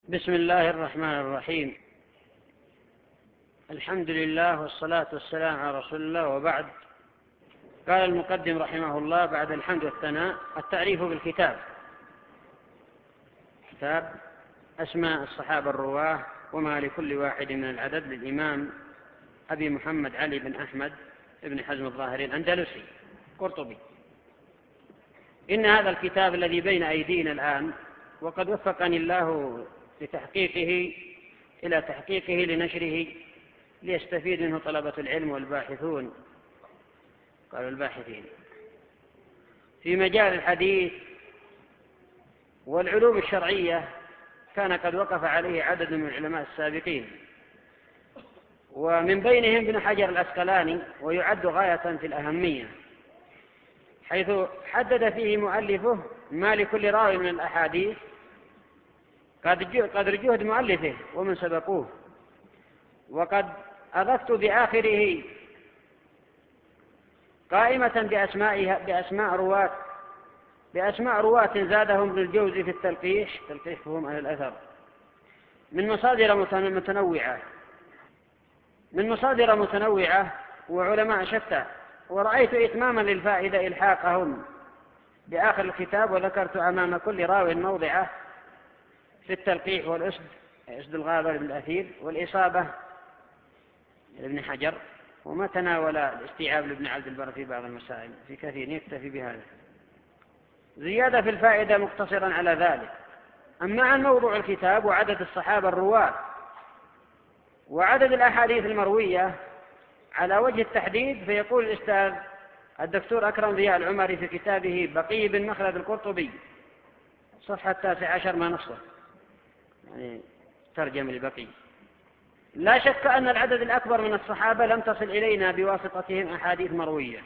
بسم الله الرحمن الرحيم. الحمد لله والصلاة والسلام على رسول الله، وبعد. قال المقدم رحمه الله بعد الحمد والثناء: التعريف بالكتاب. كتاب أسماء الصحابة الرواه وما لكل واحد من العدد، للإمام أبي محمد علي بن أحمد بن حزم الظاهري الأندلسي قرطبي. إن هذا الكتاب الذي بين أيدينا الآن، وقد وفقني الله إلى تحقيقه لنشره ليستفيد منه طلبة العلم والباحثون، قالوا الباحثين في مجال الحديث والعلوم الشرعية. كان قد وقف عليه عدد من العلماء السابقين، ومن بينهم ابن حجر العسقلاني، ويعد غاية في الأهمية، حيث حدد فيه مؤلفه ما لكل راوي من الأحاديث قدر جهد مؤلفه ومن سبقوه. وقد أضفت بآخره قائمة بأسماء رواة زادهم ابن الجوزي في تلقيح فهم أهل الأثر من مصادر متنوعة وعلماء شتى. ورأيت إتماما للفائدة إلحاقهم بآخر الكتاب، وذكرت أمام كل راوي موضعه في التلقيح والأسد، أسد الغابة لابن الأثير، والإصابة لابن حجر، وما تناول الاستيعاب لابن عبد البر في بعض المسائل في كثير، يكتفي بهذا زيادة في الفائدة مقتصرا على ذلك. أما عن موضوع الكتاب وعدد الصحابة الرواة وعدد الأحاديث المروية على وجه التحديد، فيقول الأستاذ الدكتور أكرم ضياء العمري في كتابه بقي بن مخلد القرطبي صفحة 19 ما نصه، يعني ترجم لبقي: لا شك أن العدد الأكبر من الصحابة لم تصل إلينا بواسطتهم أحاديث مروية،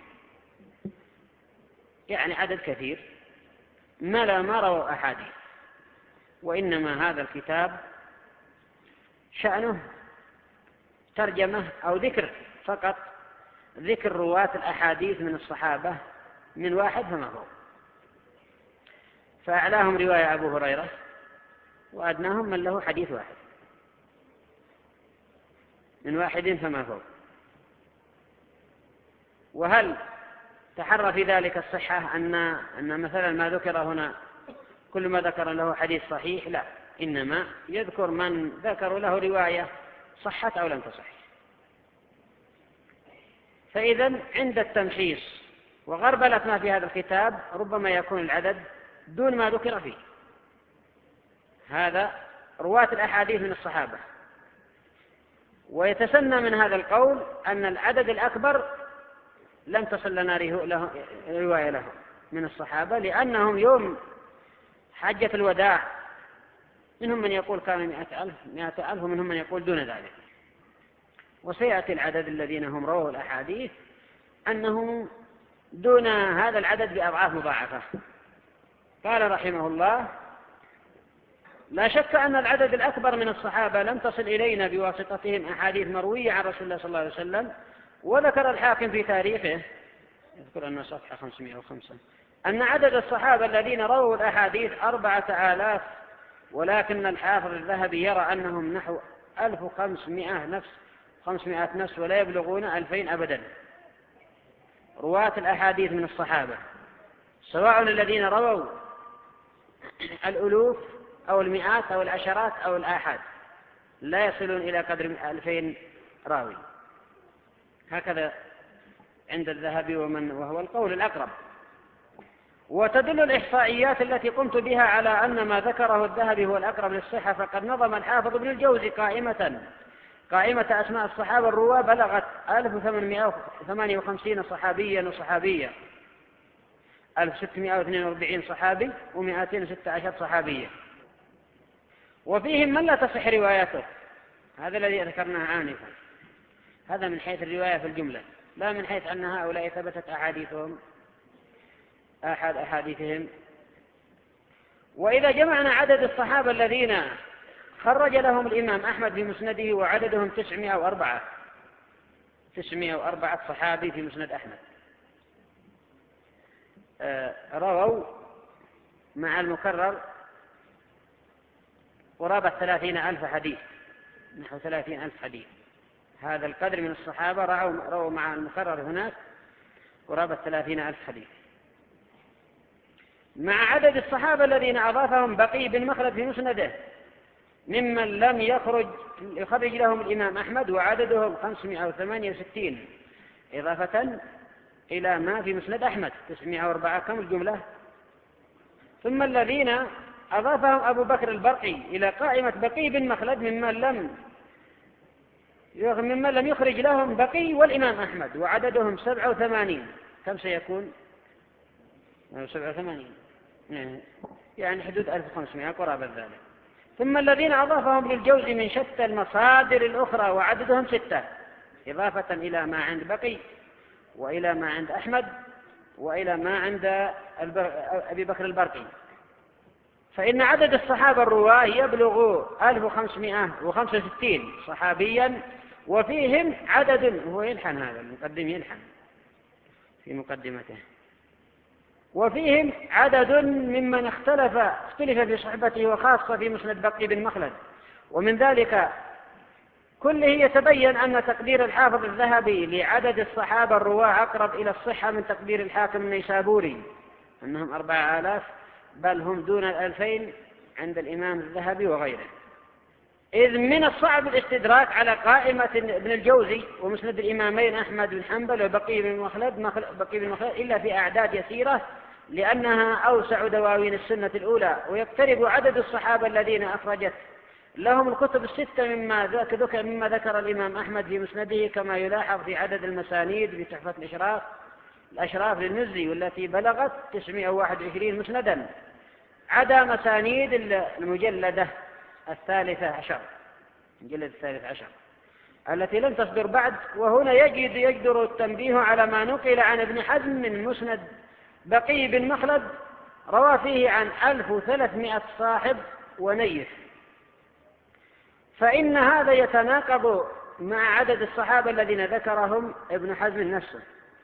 يعني عدد كثير ما رووا أحاديث، وإنما هذا الكتاب شأنه ترجمة أو ذكر فقط، ذكر رواة الأحاديث من الصحابة من واحد فما فوق، فأعلاهم رواية أبو هريرة، وأدناهم من له حديث واحد من واحد فما فوق. وهل تحرى في ذلك الصحة أن مثلا ما ذكر هنا كل ما ذكر له حديث صحيح؟ لا، إنما يذكر من ذكروا له رواية صحت أو لم تصح. فإذا عند التمحيص وغربلة ما في هذا الكتاب ربما يكون العدد دون ما ذكر فيه. هذا رواة الأحاديث من الصحابة، ويتسنى من هذا القول أن العدد الأكبر لم تصل لنا رواية لهم من الصحابة، لأنهم يوم حجة الوداع منهم من يقول كان 100,000 ومنهم من يقول دون ذلك. وسيأتي العدد الذين هم رووا الأحاديث أنهم دون هذا العدد بأضعاف مضاعفة. قال رحمه الله: لا شك أن العدد الأكبر من الصحابة لم تصل إلينا بواسطتهم أحاديث مروية عن رسول الله صلى الله عليه وسلم. وذكر الحاكم في تاريخه، يذكر أن صفحة 505، أن عدد الصحابة الذين رووا الأحاديث 4,000، ولكن الحافظ الذهبي يرى أنهم نحو 1500 نفس ولا يبلغون 2000 أبدا، رواة الأحاديث من الصحابة، سواء الذين رووا الألوف أو المئات أو العشرات أو الآحاد، لا يصلون إلى قدر 2000 راوي. هكذا عند الذهبي وهو القول الأقرب. وتدل الإحصائيات التي قمت بها على أن ما ذكره الذهبي هو الأقرب للصحة. فقد نظم الحافظ ابن الجوزي قائمة أسماء الصحابة الرواة بلغت 1858 صحابيا وصحابية، 1642 صحابي و216 صحابية، وفيهم من لا تصح رواياته. هذا الذي ذكرناه آنفا، هذا من حيث الرواية في الجملة، لا من حيث أن هؤلاء ثبتت أحاديثهم. وإذا جمعنا عدد الصحابة الذين خرج لهم الإمام أحمد في مسنده، وعددهم 904 صحابي في مسند أحمد رووا مع المكرر قرابة 30,000 حديث، نحو 30,000 حديث. هذا القدر من الصحابة رووا مع المقرر هناك قرابة 30,000 حديث. مع عدد الصحابة الذين أضافهم بقي بن مخلد في مسنده ممن لم يخرج لهم الإمام أحمد، وعددهم 568 إضافة إلى ما في مسند أحمد 904. كم الجملة؟ ثم الذين أضافهم أبو بكر البرقي إلى قائمة بقي بن مخلد ممن لم يخرج لهم بقي والإمام أحمد، وعددهم 87. كم سيكون؟ 87 يعني حدود 1500 قرابة ذلك. ثم الذين أضافهم للجوزي من شتى المصادر الأخرى، وعددهم 6 إضافة إلى ما عند بقي وإلى ما عند أحمد وإلى ما عند أبي بكر البرقي. فإن عدد الصحابة الرواه يبلغ 1565 صحابيا، وفيهم عدد، هو يلحن هذا المقدم يلحن في مقدمته، وفيهم عدد ممن اختلف في صحبته، وخاصة في مسند بقي بن مخلد. ومن ذلك كله يتبين أن تقدير الحافظ الذهبي لعدد الصحابة الرواة أقرب إلى الصحة من تقدير الحاكم النيسابوري أنهم 4000، بل هم دون 2000 عند الإمام الذهبي وغيره. إذ من الصعب الاستدراك على قائمة ابن الجوزي ومسند الإمامين أحمد بن حنبل وبقي بن مخلد إلا في أعداد يسيرة، لأنها أوسع دواوين السنة الأولى، ويقترب عدد الصحابة الذين أخرجت لهم الكتب الستة مما ذكر الإمام أحمد في مسنده، كما يلاحظ في عدد المسانيد في تحفة الأشراف للمزي، والتي بلغت 921 مسندا، عدا مسانيد المجلد الثالثة عشر التي لم تصدر بعد. وهنا يجدر التنبيه على ما نقل عن ابن حزم من مسند بقي بن مخلد، روى فيه عن 1300 صاحب ونيف، فإن هذا يتناقض مع عدد الصحابة الذين ذكرهم ابن حزم نفسه.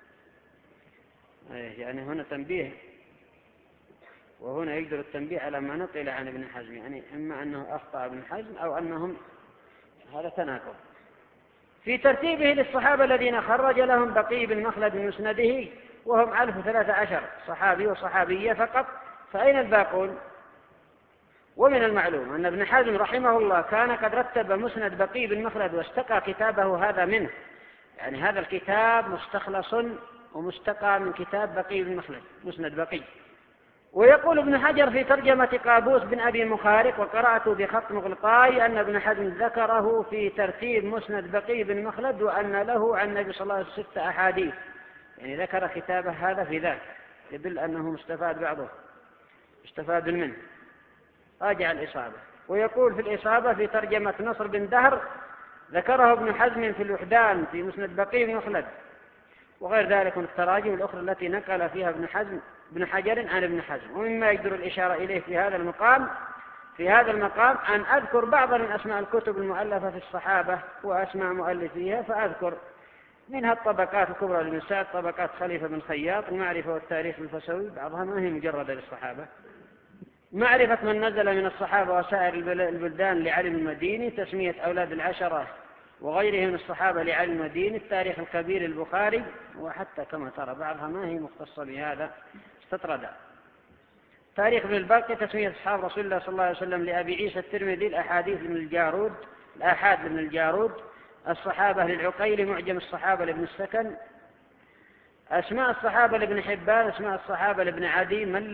يعني هنا تنبيه، وهنا يقدر التنبيه على ما نقل عن ابن حزم، يعني إما أنه أخطأ ابن حزم أو أنهم هذا تناقض. في ترتيبه للصحابة الذين خرج لهم بقي بن مخلد من مسنده وهم 1013 صحابي وصحابية فقط، فأين الباقون؟ ومن المعلوم أن ابن حزم رحمه الله كان قد رتب مسند بقي بن مخلد واستقى كتابه هذا منه، يعني هذا الكتاب مستخلص ومستقى من كتاب بقي بن مخلد مسند بقي. ويقول ابن حجر في ترجمة قابوس بن أبي مخارق، وقرأت بخط مغلقاي، أن ابن حزم ذكره في ترتيب مسند بقي بن مخلد، وأن له عن النبي صلى الله عليه وسلم 6 أحاديث، يعني ذكر كتابه هذا في ذاك، يدل أنه استفاد منه. راجع الإصابة. ويقول في الإصابة في ترجمة نصر بن دهر، ذكره ابن حزم في الوحدان في مسند بقي بن مخلد، وغير ذلك من التراجم الأخرى التي نقل فيها ابن حجر عن ابن حزم. ومما يقدر الإشارة إليه في هذا المقام أن أذكر بعض من أسماء الكتب المؤلفة في الصحابة وأسماء مؤلفيها، فأذكر منها الطبقات الكبرى لابن سعد، طبقات خليفة بن خياط، المعرفة والتاريخ الفسوي، بعضها ما هي مجردة للصحابة، معرفة من نزل من الصحابة وسائر البلدان لعلي المديني، تسمية أولاد العشرة وغيرهم من الصحابة لعلي المديني، التاريخ الكبير البخاري، وحتى كما ترى بعضها ما هي مختصة بهذا استطردا. تاريخ ابن البرقي تسمية أصحاب رسول الله صلى الله عليه وسلم لأبي عيسى الترمذي، الآحاد لابن الجارود، الصحابة للعقيل، معجم الصحابة لابن السكن، أسماء الصحابة لابن حبان، أسماء الصحابة لابن عدي، من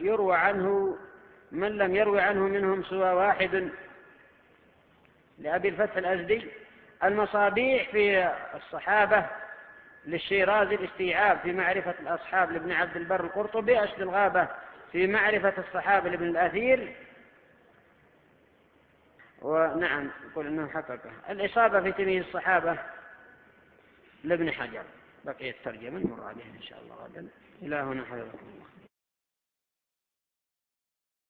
لم يروي عنه منهم سوى واحد لأبي الفتح الأزدي، المصابيح في الصحابة للشيرازي، الاستيعاب في معرفة الأصحاب لابن عبد البر القرطبي، أشد الغابة في معرفة الصحابة لابن الأثير، ونعم يقول أنه حققه، الإصابة في تمييز الصحابة لابن حجر. بقي الترجمة المرة عليها إن شاء الله غدا. إلى هنا حفظكم الله.